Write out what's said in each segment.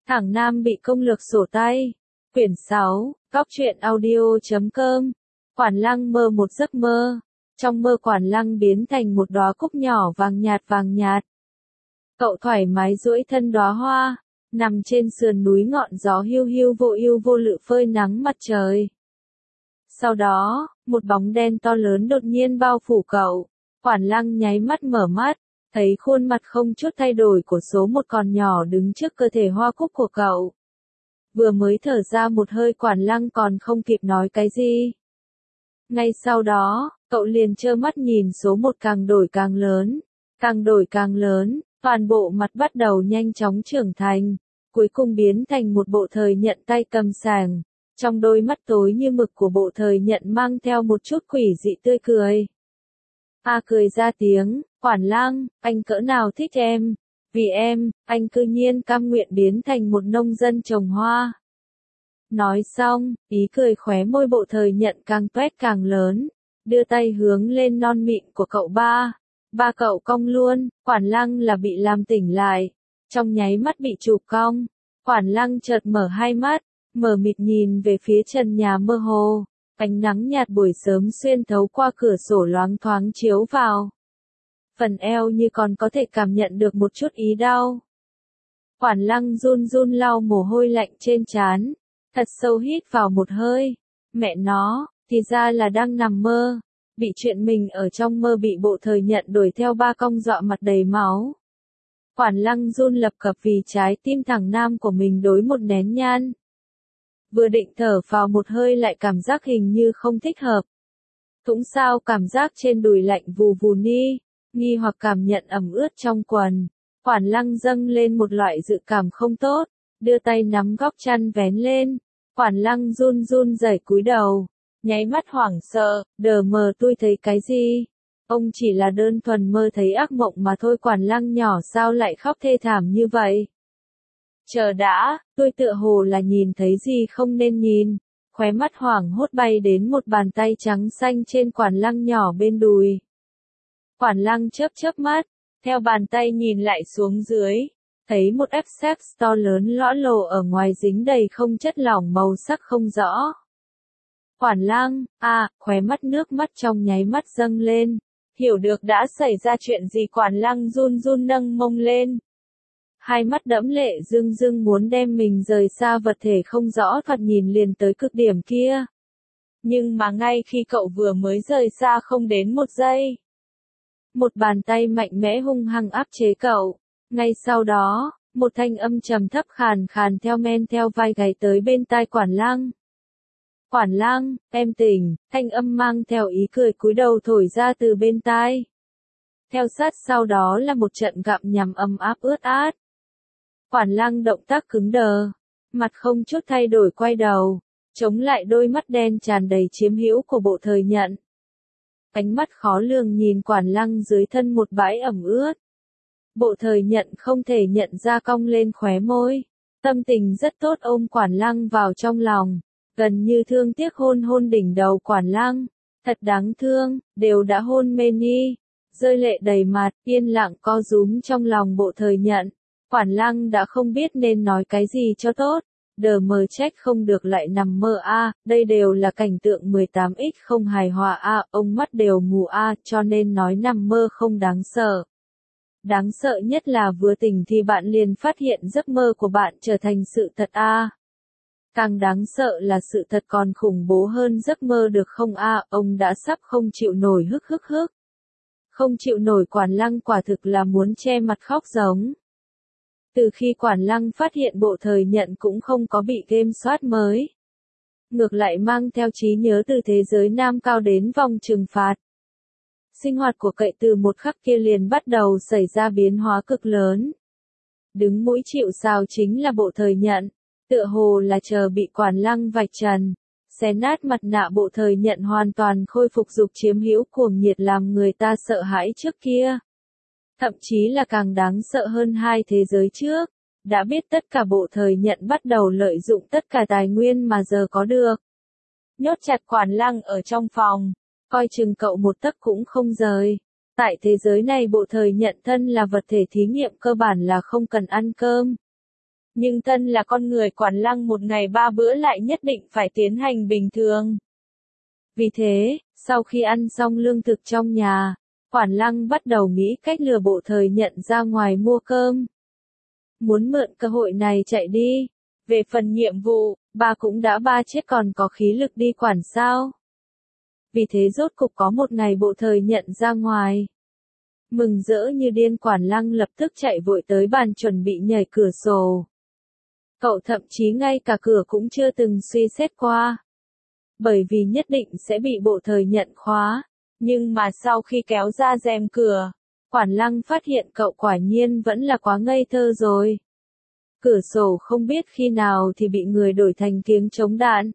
Thẳng Nam bị công lược sổ tay. Quyển 6, Cóc truyện audio.com. Quản Lăng mơ một giấc mơ. Trong mơ Quản Lăng biến thành một đóa cúc nhỏ vàng nhạt. Cậu thoải mái duỗi thân đóa hoa, nằm trên sườn núi ngọn gió hiu hiu vô lự phơi nắng mặt trời. Sau đó, một bóng đen to lớn đột nhiên bao phủ cậu. Quản Lăng nháy mắt mở mắt, thấy khuôn mặt không chút thay đổi của số một con nhỏ đứng trước cơ thể hoa cúc của cậu. Vừa mới thở ra một hơi Quản Lăng còn không kịp nói cái gì. Ngay sau đó, cậu liền trơ mắt nhìn số một càng đổi càng lớn, toàn bộ mặt bắt đầu nhanh chóng trưởng thành, cuối cùng biến thành một bộ thời nhận tay cầm sàng, trong đôi mắt tối như mực của bộ thời nhận mang theo một chút quỷ dị tươi cười. Cười ra tiếng, Quản Lăng, anh cỡ nào thích em, vì em, anh cư nhiên cam nguyện biến thành một nông dân trồng hoa. Nói xong, ý cười khóe môi bộ thời nhận càng tuét càng lớn, đưa tay hướng lên non mịn của cậu ba. Ba cậu cong luôn, Quản Lăng là bị làm tỉnh lại, trong nháy mắt bị chụp cong. Quản Lăng chợt mở hai mắt, mờ mịt nhìn về phía trần nhà mơ hồ, ánh nắng nhạt buổi sớm xuyên thấu qua cửa sổ loáng thoáng chiếu vào. Phần eo như còn có thể cảm nhận được một chút ý đau. Quản Lăng run lau mồ hôi lạnh trên trán, thật sâu hít vào một hơi. Mẹ nó, thì ra là đang nằm mơ. Bị chuyện mình ở trong mơ bị bộ thời nhận đuổi theo ba cong dọa mặt đầy máu. Quản Lăng run lập cập vì trái tim thằng Nam của mình đối một nén nhang. Vừa định thở vào một hơi lại cảm giác hình như không thích hợp. Thũng sao cảm giác trên đùi lạnh vù vù nghi hoặc cảm nhận ẩm ướt trong quần. Quản Lăng dâng lên một loại dự cảm không tốt, đưa tay nắm góc chăn vén lên. Quản Lăng run rẩy cúi đầu, nháy mắt hoảng sợ, đờ mờ tôi thấy cái gì? Ông chỉ là đơn thuần mơ thấy ác mộng mà thôi. Quản Lăng nhỏ sao lại khóc thê thảm như vậy? Chờ đã, tôi tựa hồ là nhìn thấy gì không nên nhìn. Khóe mắt hoảng hốt bay đến một bàn tay trắng xanh trên Quản Lăng nhỏ bên đùi. Quản Lăng chớp mắt, theo bàn tay nhìn lại xuống dưới, thấy một ép xếp to lớn lõa lồ ở ngoài dính đầy không chất lỏng màu sắc không rõ. Quản Lăng, khóe mắt nước mắt trong nháy mắt dâng lên, hiểu được đã xảy ra chuyện gì. Quản Lăng run nâng mông lên. Hai mắt đẫm lệ rưng muốn đem mình rời xa vật thể không rõ thoạt nhìn liền tới cực điểm kia. Nhưng mà ngay khi cậu vừa mới rời xa không đến một giây, một bàn tay mạnh mẽ hung hăng áp chế cậu. Ngay sau đó, một thanh âm trầm thấp khàn khàn theo vai gáy tới bên tai Quản Lăng. Quản Lăng, em tỉnh, thanh âm mang theo ý cười cúi đầu thổi ra từ bên tai. Theo sát sau đó là một trận gặm nhằm ấm áp ướt át. Quản Lăng động tác cứng đờ, mặt không chút thay đổi quay đầu, chống lại đôi mắt đen tràn đầy chiếm hữu của bộ thời nhận. Ánh mắt khó lường nhìn Quản Lăng dưới thân một bãi ẩm ướt. Bộ thời nhận không thể nhận ra cong lên khóe môi, tâm tình rất tốt ôm Quản Lăng vào trong lòng, gần như thương tiếc hôn đỉnh đầu Quản Lăng. Thật đáng thương, đều đã hôn mê rơi lệ đầy mặt, yên lặng co rúm trong lòng bộ thời nhận. Quản Lăng đã không biết nên nói cái gì cho tốt, đờ mờ trách không được lại nằm mơ đây đều là cảnh tượng 18x không hài hòa ông mắt đều mù cho nên nói nằm mơ không đáng sợ. Đáng sợ nhất là vừa tỉnh thì bạn liền phát hiện giấc mơ của bạn trở thành sự thật Càng đáng sợ là sự thật còn khủng bố hơn giấc mơ được không ông đã sắp không chịu nổi hức. Không chịu nổi. Quản Lăng quả thực là muốn che mặt khóc giống. Từ khi Quản Lăng phát hiện bộ thời nhận cũng không có bị game soát mới. Ngược lại mang theo trí nhớ từ thế giới nam cao đến vòng trừng phạt. Sinh hoạt của cậy từ một khắc kia liền bắt đầu xảy ra biến hóa cực lớn. Đứng mũi chịu sào chính là bộ thời nhận, tựa hồ là chờ bị Quản Lăng vạch trần, xé nát mặt nạ. Bộ thời nhận hoàn toàn khôi phục dục chiếm hữu cuồng nhiệt làm người ta sợ hãi trước kia. Thậm chí là càng đáng sợ hơn hai thế giới trước, đã biết tất cả bộ thời nhận bắt đầu lợi dụng tất cả tài nguyên mà giờ có được. Nhốt chặt Quản Lăng ở trong phòng, coi chừng cậu một tấc cũng không rời. Tại thế giới này bộ thời nhận thân là vật thể thí nghiệm cơ bản là không cần ăn cơm. Nhưng thân là con người Quản Lăng một ngày 3 bữa lại nhất định phải tiến hành bình thường. Vì thế, sau khi ăn xong lương thực trong nhà, Quản Lăng bắt đầu nghĩ cách lừa Bộ Thời Nhận ra ngoài mua cơm. Muốn mượn cơ hội này chạy đi. Về phần nhiệm vụ, bà cũng đã chết còn có khí lực đi quản sao. Vì thế rốt cục có một ngày Bộ Thời Nhận ra ngoài. Mừng rỡ như điên Quản Lăng lập tức chạy vội tới bàn chuẩn bị nhảy cửa sổ. Cậu thậm chí ngay cả cửa cũng chưa từng suy xét qua. Bởi vì nhất định sẽ bị Bộ Thời Nhận khóa. Nhưng mà sau khi kéo ra rèm cửa, Quản Lăng phát hiện cậu quả nhiên vẫn là quá ngây thơ rồi. Cửa sổ không biết khi nào thì bị người đổi thành kiếng chống đạn.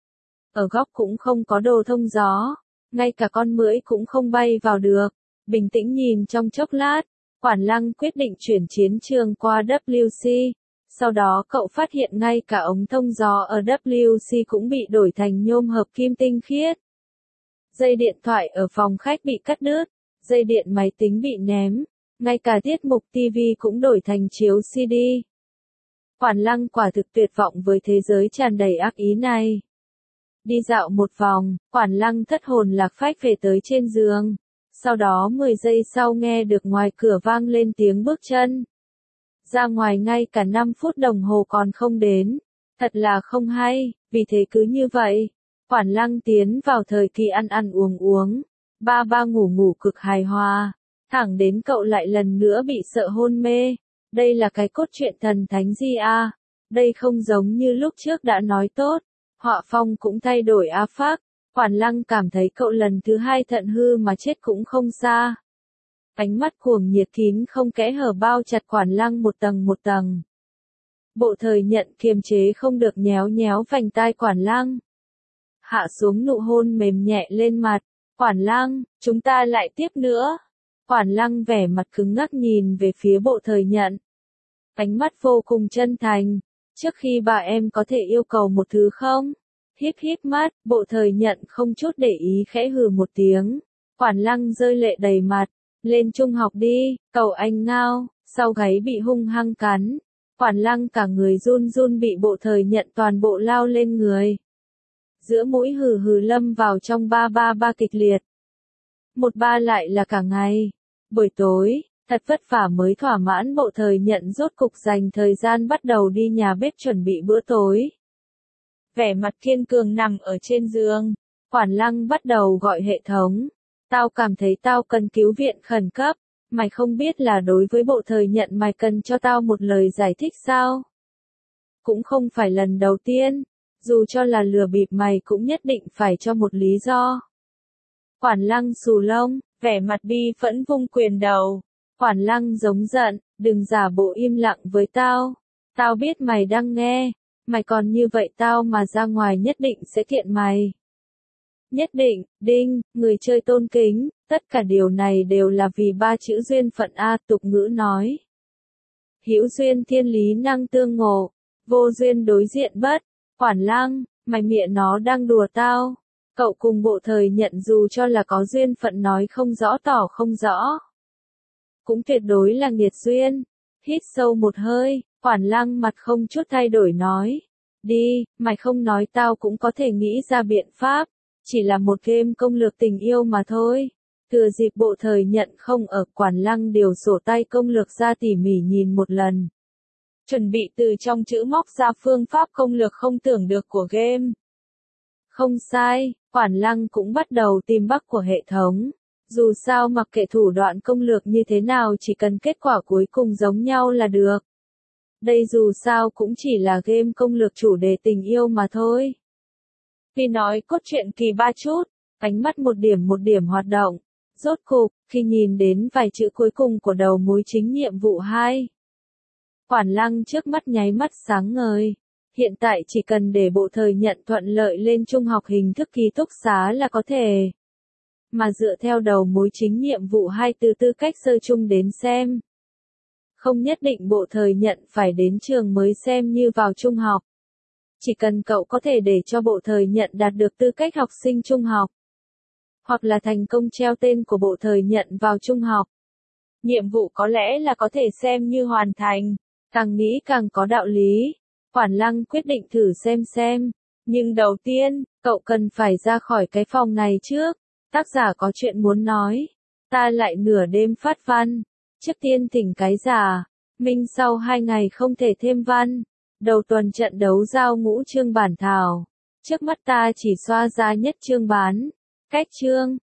Ở góc cũng không có đồ thông gió, ngay cả con muỗi cũng không bay vào được. Bình tĩnh nhìn trong chốc lát, Quản Lăng quyết định chuyển chiến trường qua WC. Sau đó cậu phát hiện ngay cả ống thông gió ở WC cũng bị đổi thành nhôm hợp kim tinh khiết. Dây điện thoại ở phòng khách bị cắt đứt, dây điện máy tính bị ném, ngay cả tiết mục TV cũng đổi thành chiếu CD. Quản Lăng quả thực tuyệt vọng với thế giới tràn đầy ác ý này. Đi dạo một vòng, Quản Lăng thất hồn lạc phách về tới trên giường. Sau đó 10 giây sau nghe được ngoài cửa vang lên tiếng bước chân. Ra ngoài ngay cả 5 phút đồng hồ còn không đến. Thật là không hay, vì thế cứ như vậy. Quản Lăng tiến vào thời kỳ ăn ăn uống uống. Ba ngủ ngủ cực hài hòa. Thẳng đến cậu lại lần nữa bị sợ hôn mê. Đây là cái cốt truyện thần thánh gì à? Đây không giống như lúc trước đã nói tốt. Họa phong cũng thay đổi á phác. Quản Lăng cảm thấy cậu lần thứ 2 thận hư mà chết cũng không xa. Ánh mắt cuồng nhiệt kín không kẽ hở bao chặt Quản Lăng một tầng. Bộ Thời Nhận kiềm chế không được nhéo nhéo vành tai Quản Lăng. Hạ xuống nụ hôn mềm nhẹ lên mặt. Quản Lăng, chúng ta lại tiếp nữa. Quản Lăng vẻ mặt cứng ngắc nhìn về phía Bộ Thời Nhận. Ánh mắt vô cùng chân thành. Trước khi bà em có thể yêu cầu một thứ không? Híp mắt, Bộ Thời Nhận không chút để ý khẽ hừ một tiếng. Quản Lăng rơi lệ đầy mặt. Lên trung học đi, cậu anh ngao, sau gáy bị hung hăng cắn. Quản Lăng cả người run run bị Bộ Thời Nhận toàn bộ lao lên người. Giữa mũi hừ hừ lâm vào trong ba kịch liệt. Một ba lại là cả ngày. Buổi tối, thật vất vả mới thỏa mãn Bộ Thời Nhận rốt cục dành thời gian bắt đầu đi nhà bếp chuẩn bị bữa tối. Vẻ mặt kiên cường nằm ở trên giường, Quản Lăng bắt đầu gọi hệ thống. Tao cảm thấy tao cần cứu viện khẩn cấp, mày không biết là đối với Bộ Thời Nhận mày cần cho tao một lời giải thích sao? Cũng không phải lần đầu tiên, dù cho là lừa bịp mày cũng nhất định phải cho một lý do. Quản Lăng xù lông, vẻ mặt bi phẫn vung quyền đầu. Quản Lăng giống giận, đừng giả bộ im lặng với tao. Tao biết mày đang nghe, mày còn như vậy tao mà ra ngoài nhất định sẽ kiện mày. Nhất định, đinh, người chơi tôn kính, tất cả điều này đều là vì 3 chữ duyên phận A, tục ngữ nói. Hữu duyên thiên lý năng tương ngộ, vô duyên đối diện bất. Quản Lăng, mày mẹ nó đang đùa tao. Cậu cùng Bộ Thời Nhận dù cho là có duyên phận nói không rõ tỏ không rõ. Cũng tuyệt đối là nghiệt duyên. Hít sâu một hơi, Quản Lăng mặt không chút thay đổi nói. Đi, mày không nói tao cũng có thể nghĩ ra biện pháp. Chỉ là một game công lược tình yêu mà thôi. Thừa dịp Bộ Thời Nhận không ở, Quản Lăng điều sổ tay công lược ra tỉ mỉ nhìn một lần. Chuẩn bị từ trong chữ móc ra phương pháp công lược không tưởng được của game. Không sai, Quản Lăng cũng bắt đầu tìm bug của hệ thống. Dù sao mặc kệ thủ đoạn công lược như thế nào chỉ cần kết quả cuối cùng giống nhau là được. Đây dù sao cũng chỉ là game công lược chủ đề tình yêu mà thôi. Vì nói cốt truyện kỳ 3 chút, ánh mắt một điểm hoạt động. Rốt cục, khi nhìn đến vài chữ cuối cùng của đầu mối chính nhiệm vụ 2. Quản Lăng trước mắt nháy mắt sáng ngời. Hiện tại chỉ cần để Bộ Thời Nhận thuận lợi lên trung học hình thức ký túc xá là có thể. Mà dựa theo đầu mối chính nhiệm vụ 2 từ tư cách sơ chung đến xem. Không nhất định Bộ Thời Nhận phải đến trường mới xem như vào trung học. Chỉ cần cậu có thể để cho Bộ Thời Nhận đạt được tư cách học sinh trung học. Hoặc là thành công treo tên của Bộ Thời Nhận vào trung học. Nhiệm vụ có lẽ là có thể xem như hoàn thành. Càng nghĩ càng có đạo lý. Quản Lăng quyết định thử xem. Nhưng đầu tiên, cậu cần phải ra khỏi cái phòng này trước. Tác giả có chuyện muốn nói. Ta lại nửa đêm phát văn. Trước tiên thỉnh cái giả. Minh sau 2 ngày không thể thêm văn. Đầu tuần trận đấu giao ngũ chương bản thảo. Trước mắt ta chỉ xoa ra nhất chương bán. Cách chương.